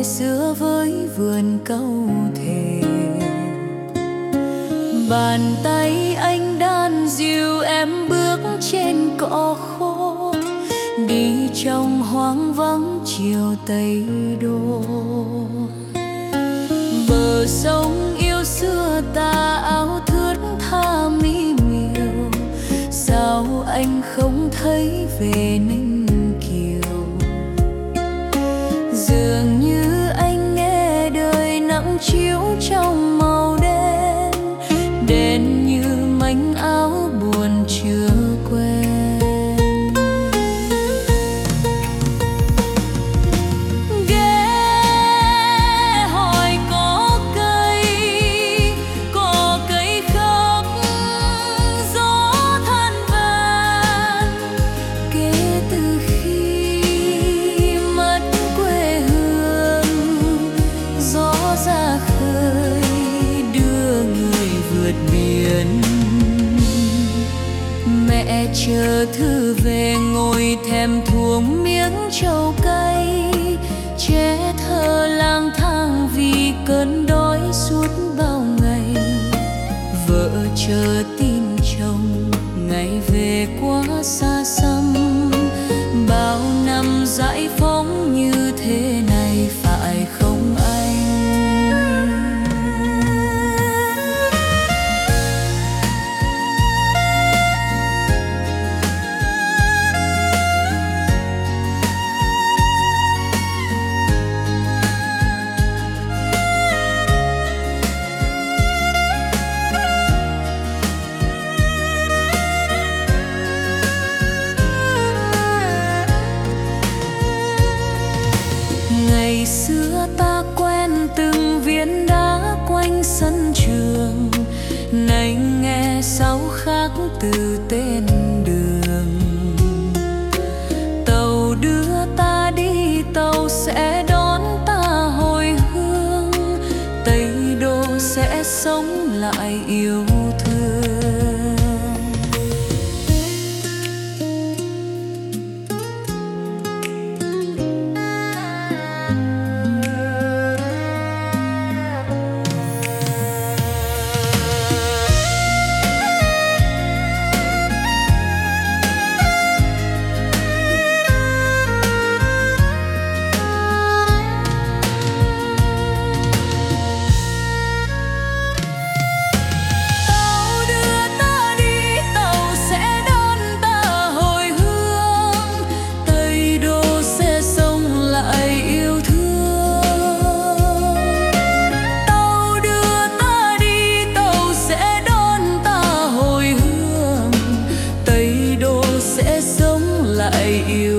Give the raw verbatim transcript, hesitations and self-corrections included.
xưa với vườn cau thề. Bàn tay anh đan dìu em bước trên cỏ khô, đi trong hoang vắng chiều Tây Đô. Bờ sông yêu xưa ta áo thướt tha mi miều, sao anh không thấy về Ninh Kiều? Dường như anh nghe đời nắng chiếu trong màu đen, đen như mảnh áo buồn chưa quen. Ghé hỏi có cây, có cây khóc gió than vàng. Kể từ khi mất quê hương, gió ra khơi đưa người vượt biển. Mẹ chờ thư về ngồi thèm thuồng miếng trầu cay, trẻ thơ lang thang vì cơn đói suốt bao ngày. Vợ chờ tin chồng ngày về quá xa xăm, bao năm giải phóng như thế này phải không anh? Ngày xưa ta quen từng viên đá quanh sân trường, nay nghe sao khác từ tên đường. Tàu đưa ta đi, tàu sẽ đón ta hồi hương, Tây Đô sẽ sống lại yêu thương. Yêu